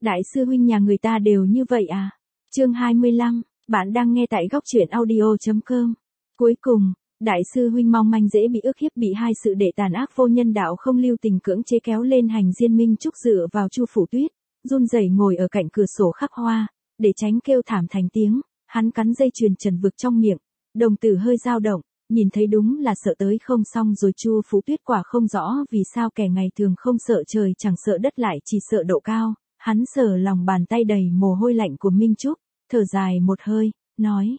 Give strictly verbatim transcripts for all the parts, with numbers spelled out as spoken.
Đại sư huynh nhà người ta đều như vậy à? Chương hai mươi lăm, bạn đang nghe tại góc truyện audio chấm com. Cuối cùng, đại sư huynh mong manh dễ bị ức hiếp bị hai sự đệ tàn ác vô nhân đạo không lưu tình cưỡng chế kéo lên hành diên Minh Trúc dựa vào Chu Phủ Tuyết, run rẩy ngồi ở cạnh cửa sổ khắc hoa, để tránh kêu thảm thành tiếng, hắn cắn dây chuyền trần vực trong miệng, đồng tử hơi dao động, nhìn thấy đúng là sợ tới không xong rồi. Chu Phủ Tuyết quả không rõ vì sao kẻ ngày thường không sợ trời chẳng sợ đất lại chỉ sợ độ cao, hắn sờ lòng bàn tay đầy mồ hôi lạnh của Minh Trúc, thở dài một hơi, nói: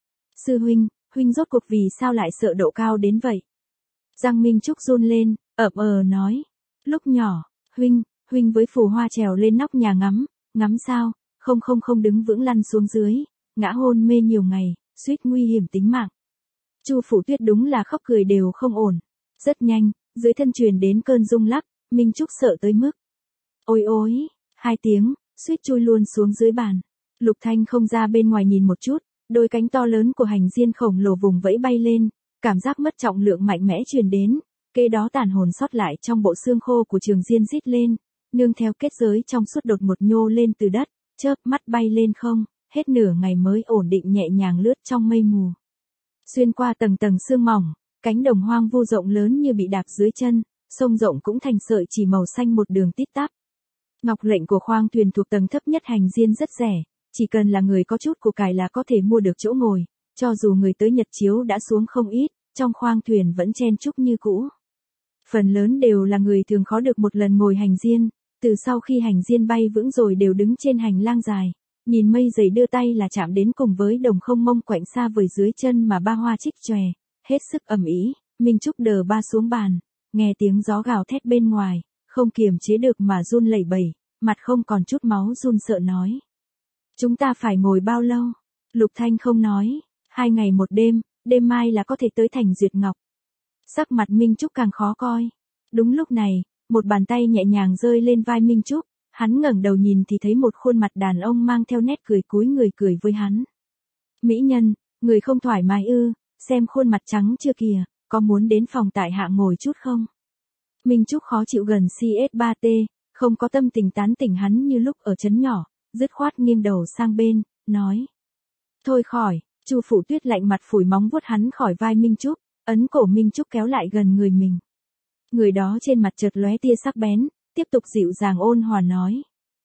Sư huynh, huynh rốt cuộc vì sao lại sợ độ cao đến vậy? Giang Minh Trúc run lên, ậm ờ nói: Lúc nhỏ, huynh, huynh với Phù Hoa trèo lên nóc nhà ngắm, ngắm sao, không không không đứng vững lăn xuống dưới, ngã hôn mê nhiều ngày, suýt nguy hiểm tính mạng. Chu Phủ Tuyết đúng là khóc cười đều không ổn. Rất nhanh, dưới thân truyền đến cơn rung lắc, Minh Trúc sợ tới mức ôi ôi, hai tiếng, suýt chui luôn xuống dưới bàn. Lục Thanh không ra bên ngoài nhìn một chút, đôi cánh to lớn của hành diên khổng lồ vùng vẫy bay lên, cảm giác mất trọng lượng mạnh mẽ truyền đến, kế đó tàn hồn sót lại trong bộ xương khô của Trường Diên rít lên, nương theo kết giới trong suốt đột một nhô lên từ đất, chớp mắt bay lên không, hết nửa ngày mới ổn định nhẹ nhàng lướt trong mây mù. Xuyên qua tầng tầng sương mỏng, cánh đồng hoang vu rộng lớn như bị đạp dưới chân, sông rộng cũng thành sợi chỉ màu xanh một đường tít tắp. Ngọc lệnh của khoang thuyền thuộc tầng thấp nhất hành diên rất rẻ, chỉ cần là người có chút của cải là có thể mua được chỗ ngồi, cho dù người tới Nhật Chiếu đã xuống không ít, trong khoang thuyền vẫn chen chúc như cũ. Phần lớn đều là người thường khó được một lần ngồi hành diên, từ sau khi hành diên bay vững rồi đều đứng trên hành lang dài, nhìn mây dày đưa tay là chạm đến cùng với đồng không mông quạnh xa vời dưới chân mà ba hoa trích chòe, hết sức ầm ĩ. Minh Trúc đờ ba xuống bàn, nghe tiếng gió gào thét bên ngoài, không kiềm chế được mà run lẩy bẩy, mặt không còn chút máu run sợ nói: Chúng ta phải ngồi bao lâu? Lục Thanh không nói: Hai ngày một đêm, đêm mai là có thể tới thành Duyệt Ngọc. Sắc mặt Minh Trúc càng khó coi. Đúng lúc này, một bàn tay nhẹ nhàng rơi lên vai Minh Trúc, hắn ngẩng đầu nhìn thì thấy một khuôn mặt đàn ông mang theo nét cười cúi người cười với hắn. Mỹ nhân, người không thoải mái ư, xem khuôn mặt trắng chưa kìa, có muốn đến phòng tại hạ ngồi chút không? Minh Trúc khó chịu gần xê ét ba tê, không có tâm tình tán tỉnh hắn như lúc ở trấn nhỏ, dứt khoát nghiêng đầu sang bên, nói: Thôi khỏi. Chu Phủ Tuyết lạnh mặt phủi móng vuốt hắn khỏi vai Minh Trúc, ấn cổ Minh Trúc kéo lại gần người mình. Người đó trên mặt chợt lóe tia sắc bén, tiếp tục dịu dàng ôn hòa nói: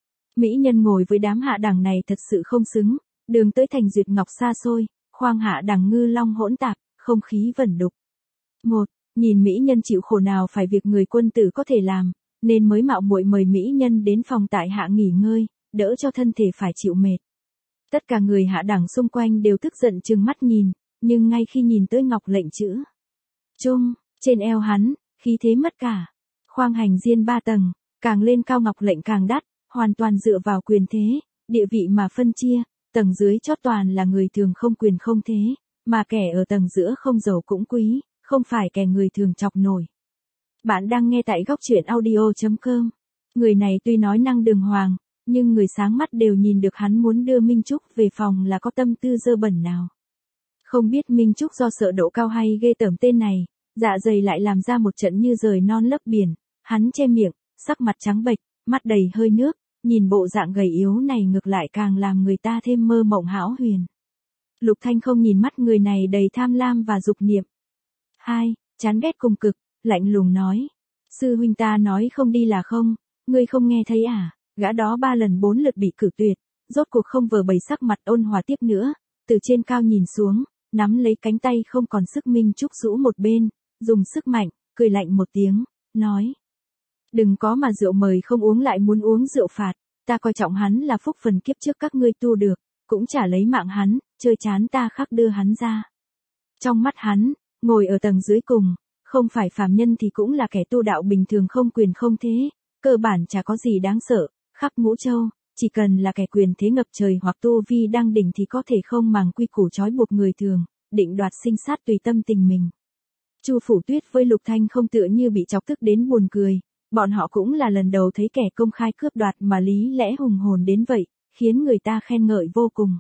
Mỹ nhân ngồi với đám hạ đẳng này thật sự không xứng, đường tới thành Duyệt Ngọc xa xôi, khoang hạ đẳng ngư long hỗn tạp, không khí vẩn đục. Một, nhìn Mỹ nhân chịu khổ nào phải việc người quân tử có thể làm, nên mới mạo muội mời Mỹ nhân đến phòng tại hạ nghỉ ngơi, đỡ cho thân thể phải chịu mệt. Tất cả người hạ đẳng xung quanh đều tức giận trừng mắt nhìn, nhưng ngay khi nhìn tới ngọc lệnh chữ Trung, trên eo hắn, khí thế mất cả. Khoang hành diên ba tầng, càng lên cao ngọc lệnh càng đắt, hoàn toàn dựa vào quyền thế, địa vị mà phân chia, tầng dưới chót toàn là người thường không quyền không thế, mà kẻ ở tầng giữa không giàu cũng quý, không phải kẻ người thường chọc nổi. Bạn đang nghe tại góc truyện audio chấm com. Người này tuy nói năng đường hoàng, nhưng người sáng mắt đều nhìn được hắn muốn đưa Minh Trúc về phòng là có tâm tư dơ bẩn nào. Không biết Minh Trúc do sợ độ cao hay ghê tởm tên này, dạ dày lại làm ra một trận như rời non lấp biển, hắn che miệng, sắc mặt trắng bệch, mắt đầy hơi nước, nhìn bộ dạng gầy yếu này ngược lại càng làm người ta thêm mơ mộng hão huyền. Lục Thanh không nhìn mắt người này đầy tham lam và dục niệm. Hai, chán ghét cùng cực, lạnh lùng nói: Sư huynh ta nói không đi là không, ngươi không nghe thấy à? Gã đó ba lần bốn lượt bị cử tuyệt, rốt cuộc không vờ bày sắc mặt ôn hòa tiếp nữa, từ trên cao nhìn xuống, nắm lấy cánh tay không còn sức Minh Trúc rũ một bên, dùng sức mạnh, cười lạnh một tiếng, nói: Đừng có mà rượu mời không uống lại muốn uống rượu phạt, ta coi trọng hắn là phúc phần kiếp trước các ngươi tu được, cũng chả lấy mạng hắn, chơi chán ta khắc đưa hắn ra. Trong mắt hắn, ngồi ở tầng dưới cùng, không phải phàm nhân thì cũng là kẻ tu đạo bình thường không quyền không thế, cơ bản chả có gì đáng sợ. Khắp ngũ châu, chỉ cần là kẻ quyền thế ngập trời hoặc tu vi đang đỉnh thì có thể không màng quy củ trói buộc người thường, định đoạt sinh sát tùy tâm tình mình. Chu Phủ Tuyết với Lục Thanh không tựa như bị chọc tức đến buồn cười, bọn họ cũng là lần đầu thấy kẻ công khai cướp đoạt mà lý lẽ hùng hồn đến vậy, khiến người ta khen ngợi vô cùng.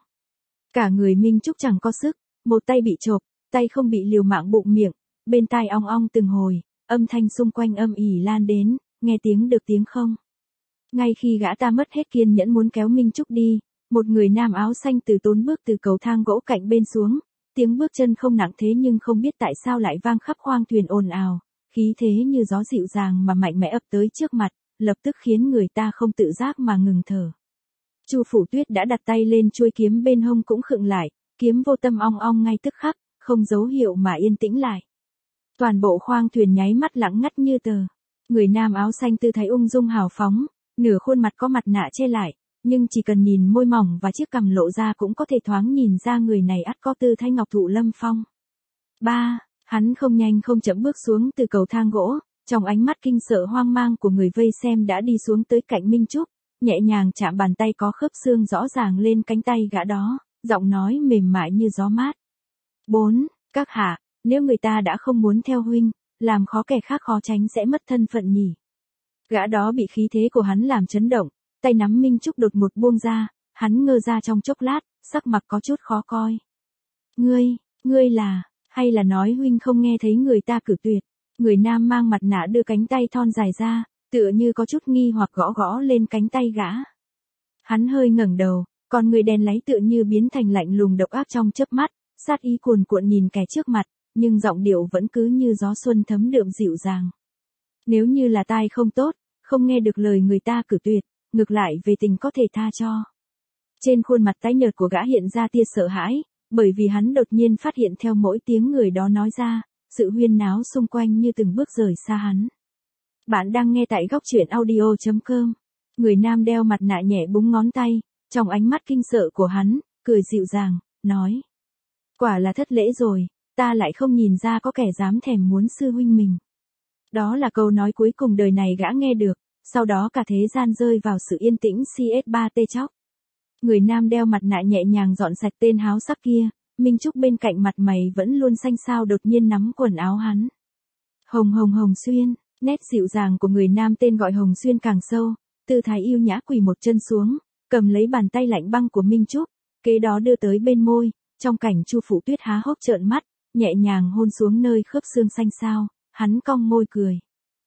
Cả người Minh Trúc chẳng có sức, một tay bị chộp, tay không bị liều mạng bụng miệng, bên tai ong ong từng hồi, âm thanh xung quanh âm ỉ lan đến, nghe tiếng được tiếng không. Ngay khi gã ta mất hết kiên nhẫn muốn kéo Minh Trúc đi, một người nam áo xanh từ tốn bước từ cầu thang gỗ cạnh bên xuống, tiếng bước chân không nặng thế nhưng không biết tại sao lại vang khắp khoang thuyền ồn ào, khí thế như gió dịu dàng mà mạnh mẽ ập tới trước mặt, lập tức khiến người ta không tự giác mà ngừng thở. Chu Phủ Tuyết đã đặt tay lên chuôi kiếm bên hông cũng khựng lại, kiếm vô tâm ong ong ngay tức khắc, không dấu hiệu mà yên tĩnh lại. Toàn bộ khoang thuyền nháy mắt lặng ngắt như tờ. Người nam áo xanh tư thái ung dung hào phóng, nửa khuôn mặt có mặt nạ che lại, nhưng chỉ cần nhìn môi mỏng và chiếc cằm lộ ra cũng có thể thoáng nhìn ra người này ắt có tư thái ngọc thụ lâm phong. Ba, hắn không nhanh không chậm bước xuống từ cầu thang gỗ, trong ánh mắt kinh sợ hoang mang của người vây xem đã đi xuống tới cạnh Minh Trúc, nhẹ nhàng chạm bàn tay có khớp xương rõ ràng lên cánh tay gã đó, giọng nói mềm mại như gió mát. Bốn, các hạ, nếu người ta đã không muốn theo huynh, làm khó kẻ khác khó tránh sẽ mất thân phận nhỉ. Gã đó bị khí thế của hắn làm chấn động, tay nắm Minh Trúc đột ngột buông ra, hắn ngơ ra trong chốc lát, sắc mặt có chút khó coi. Ngươi, ngươi là, hay là nói huynh không nghe thấy người ta cử tuyệt? Người nam mang mặt nạ đưa cánh tay thon dài ra, tựa như có chút nghi hoặc gõ gõ lên cánh tay gã. Hắn hơi ngẩng đầu, còn người đen láy tựa như biến thành lạnh lùng độc ác trong chớp mắt, sát ý cuồn cuộn nhìn kẻ trước mặt, nhưng giọng điệu vẫn cứ như gió xuân thấm đượm dịu dàng. Nếu như là tai không tốt, không nghe được lời người ta cử tuyệt, ngược lại về tình có thể tha cho. Trên khuôn mặt tái nhợt của gã hiện ra tia sợ hãi, bởi vì hắn đột nhiên phát hiện theo mỗi tiếng người đó nói ra, sự huyên náo xung quanh như từng bước rời xa hắn. Bạn đang nghe tại góc truyện audio chấm com. Người nam đeo mặt nạ nhẹ búng ngón tay, trong ánh mắt kinh sợ của hắn, cười dịu dàng, nói. Quả là thất lễ rồi, ta lại không nhìn ra có kẻ dám thèm muốn sư huynh mình. Đó là câu nói cuối cùng đời này gã nghe được, sau đó cả thế gian rơi vào sự yên tĩnh xê ét ba tê chóc. Người nam đeo mặt nạ nhẹ nhàng dọn sạch tên háo sắc kia, Minh Trúc bên cạnh mặt mày vẫn luôn xanh xao đột nhiên nắm quần áo hắn. Hồng Hồng Hồng Xuyên, nét dịu dàng của người nam tên gọi Hồng Xuyên càng sâu, tư thái yêu nhã quỳ một chân xuống, cầm lấy bàn tay lạnh băng của Minh Trúc, kế đó đưa tới bên môi, trong cảnh Chu Phủ Tuyết há hốc trợn mắt, nhẹ nhàng hôn xuống nơi khớp xương xanh xao, hắn cong môi cười.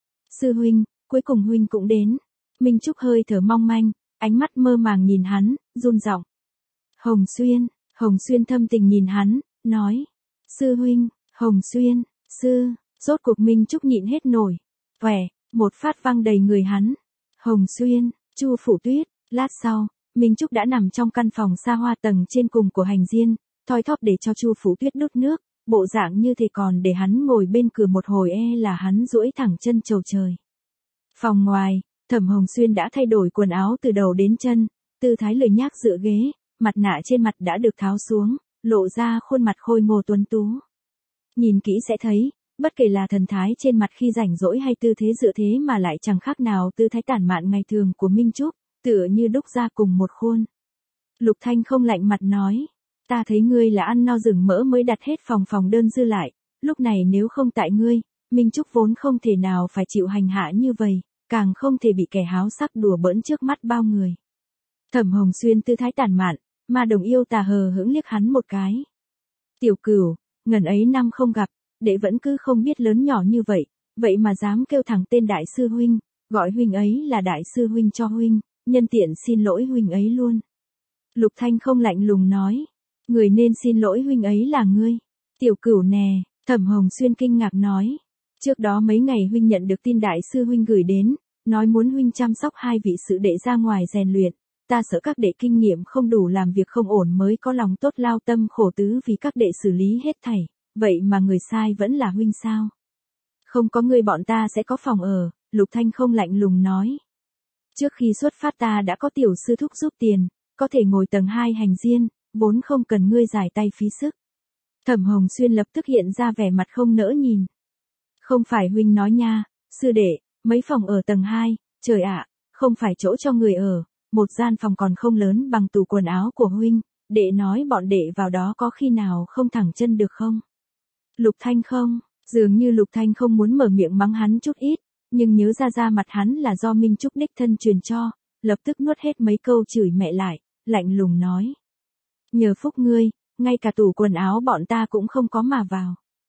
Sư huynh, cuối cùng huynh cũng đến. Minh Trúc hơi thở mong manh, ánh mắt mơ màng nhìn hắn, run giọng. Hồng Xuyên, Hồng Xuyên thâm tình nhìn hắn, nói. Sư huynh, Hồng Xuyên, sư, rốt cuộc Minh Trúc nhịn hết nổi. Vẻ, một phát văng đầy người hắn. Hồng Xuyên, Chu Phủ Tuyết, lát sau, Minh Trúc đã nằm trong căn phòng xa hoa tầng trên cùng của hành diên, thoi thóp để cho Chu Phủ Tuyết đút nước, bộ dạng như thể còn để hắn ngồi bên cửa một hồi e là hắn duỗi thẳng chân chầu trời. Phòng ngoài, Thẩm Hồng Xuyên đã thay đổi quần áo từ đầu đến chân, tư thái lười nhác dựa ghế, mặt nạ trên mặt đã được tháo xuống, lộ ra khuôn mặt khôi ngô tuấn tú. Nhìn kỹ sẽ thấy, bất kể là thần thái trên mặt khi rảnh rỗi hay tư thế dựa thế mà lại chẳng khác nào tư thái tản mạn ngày thường của Minh Trúc, tựa như đúc ra cùng một khuôn. Lục Thanh không lạnh mặt nói, ta thấy ngươi là ăn no rừng mỡ mới đặt hết phòng phòng đơn dư lại, lúc này nếu không tại ngươi, Minh Trúc vốn không thể nào phải chịu hành hạ như vậy, càng không thể bị kẻ háo sắc đùa bỡn trước mắt bao người. Thẩm Hồng Xuyên tư thái tản mạn, mà đồng yêu tà hờ hững liếc hắn một cái. Tiểu Cửu, ngần ấy năm không gặp, đệ vẫn cứ không biết lớn nhỏ như vậy, vậy mà dám kêu thẳng tên đại sư huynh, gọi huynh ấy là đại sư huynh cho huynh, nhân tiện xin lỗi huynh ấy luôn. Lục Thanh không lạnh lùng nói, người nên xin lỗi huynh ấy là ngươi. Tiểu Cửu nè, Thẩm Hồng Xuyên kinh ngạc nói, trước đó mấy ngày huynh nhận được tin đại sư huynh gửi đến, nói muốn huynh chăm sóc hai vị sự đệ ra ngoài rèn luyện, ta sợ các đệ kinh nghiệm không đủ làm việc không ổn mới có lòng tốt lao tâm khổ tứ vì các đệ xử lý hết thảy, vậy mà người sai vẫn là huynh sao? Không có người bọn ta sẽ có phòng ở, Lục Thanh không lạnh lùng nói. Trước khi xuất phát ta đã có tiểu sư thúc giúp tiền, có thể ngồi tầng hai hành diên, vốn không cần ngươi giải tay phí sức. Thẩm Hồng Xuyên lập tức hiện ra vẻ mặt không nỡ nhìn. Không phải huynh nói nha, sư đệ, mấy phòng ở tầng hai, trời ạ, không phải chỗ cho người ở, một gian phòng còn không lớn bằng tủ quần áo của huynh, đệ nói bọn đệ vào đó có khi nào không thẳng chân được không? Lục Thanh không, dường như Lục Thanh không muốn mở miệng mắng hắn chút ít, nhưng nhớ ra ra mặt hắn là do Minh Trúc đích thân truyền cho, lập tức nuốt hết mấy câu chửi mẹ lại, lạnh lùng nói. Nhờ phúc ngươi, ngay cả tủ quần áo bọn ta cũng không có mà vào.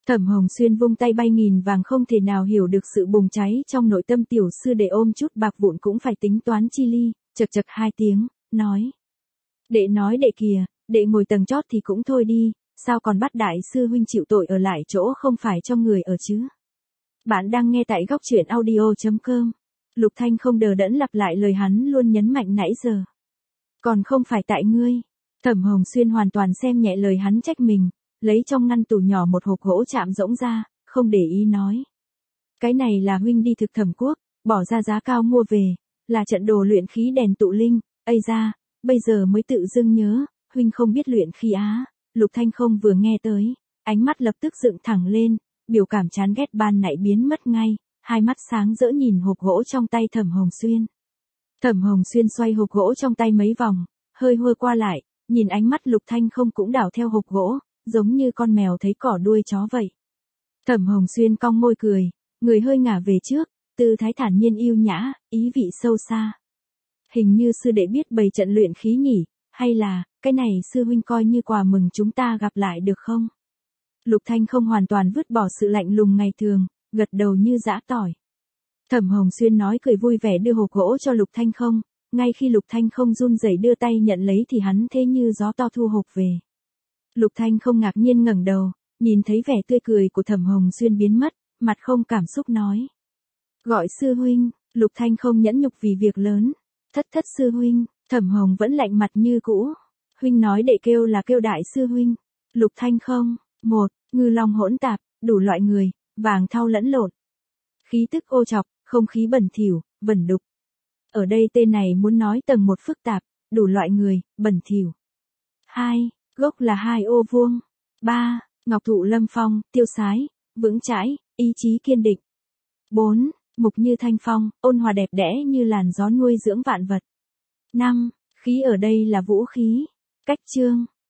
Thẩm Hồng Xuyên vung tay bay nghìn vàng, không thể nào hiểu được sự bùng cháy trong nội tâm tiểu sư đệ, ôm chút bạc vụn cũng phải tính toán chi ly, chật chật hai tiếng, nói. Đệ nói đệ kìa, đệ ngồi tầng chót thì cũng thôi đi, sao còn bắt đại sư huynh chịu tội ở lại chỗ không phải cho người ở chứ? Bạn đang nghe tại góc truyện audio chấm com. Lục Thanh không đờ đẫn lặp lại lời hắn luôn nhấn mạnh nãy giờ. Còn không phải tại ngươi. Thẩm Hồng Xuyên hoàn toàn xem nhẹ lời hắn trách mình, lấy trong ngăn tủ nhỏ một hộp gỗ chạm rỗng ra, không để ý nói. Cái này là huynh đi thực Thẩm Quốc, bỏ ra giá cao mua về, là trận đồ luyện khí đèn tụ linh, ây ra, bây giờ mới tự dưng nhớ, huynh không biết luyện khí á. Lục Thanh không vừa nghe tới, ánh mắt lập tức dựng thẳng lên, biểu cảm chán ghét ban nãy biến mất ngay, hai mắt sáng rỡ nhìn hộp gỗ trong tay Thẩm Hồng Xuyên. Thẩm Hồng Xuyên xoay hộp gỗ trong tay mấy vòng, hơi hơ qua lại, nhìn ánh mắt Lục Thanh không cũng đảo theo hộp gỗ, giống như con mèo thấy cỏ đuôi chó vậy. Thẩm Hồng Xuyên cong môi cười, người hơi ngả về trước, tư thái thản nhiên yêu nhã, ý vị sâu xa. Hình như sư đệ biết bày trận luyện khí nhỉ, hay là, cái này sư huynh coi như quà mừng chúng ta gặp lại được không? Lục Thanh không hoàn toàn vứt bỏ sự lạnh lùng ngày thường, gật đầu như giã tỏi. Thẩm Hồng Xuyên nói cười vui vẻ đưa hộp gỗ cho Lục Thanh không, ngay khi Lục Thanh không run rẩy đưa tay nhận lấy thì hắn thế như gió to thu hộp về. Lục Thanh không ngạc nhiên ngẩng đầu, nhìn thấy vẻ tươi cười của Thẩm Hồng Xuyên biến mất, mặt không cảm xúc nói. Gọi sư huynh. Lục Thanh không nhẫn nhục vì việc lớn. Thất thất sư huynh. Thẩm Hồng vẫn lạnh mặt như cũ. Huynh nói đệ kêu là kêu đại sư huynh. Lục Thanh không. Một, ngư long hỗn tạp, đủ loại người, vàng thau lẫn lộn. Khí tức ô chọc, không khí bẩn thỉu, vẩn đục. Ở đây tên này muốn nói tầng một phức tạp, đủ loại người, bẩn thỉu. Hai, gốc là hai ô vuông. Ba, ngọc thụ lâm phong, tiêu sái, vững chãi, ý chí kiên định. Bốn, mục như thanh phong, ôn hòa đẹp đẽ như làn gió nuôi dưỡng vạn vật. Năm, khí ở đây là vũ khí. Cách chương.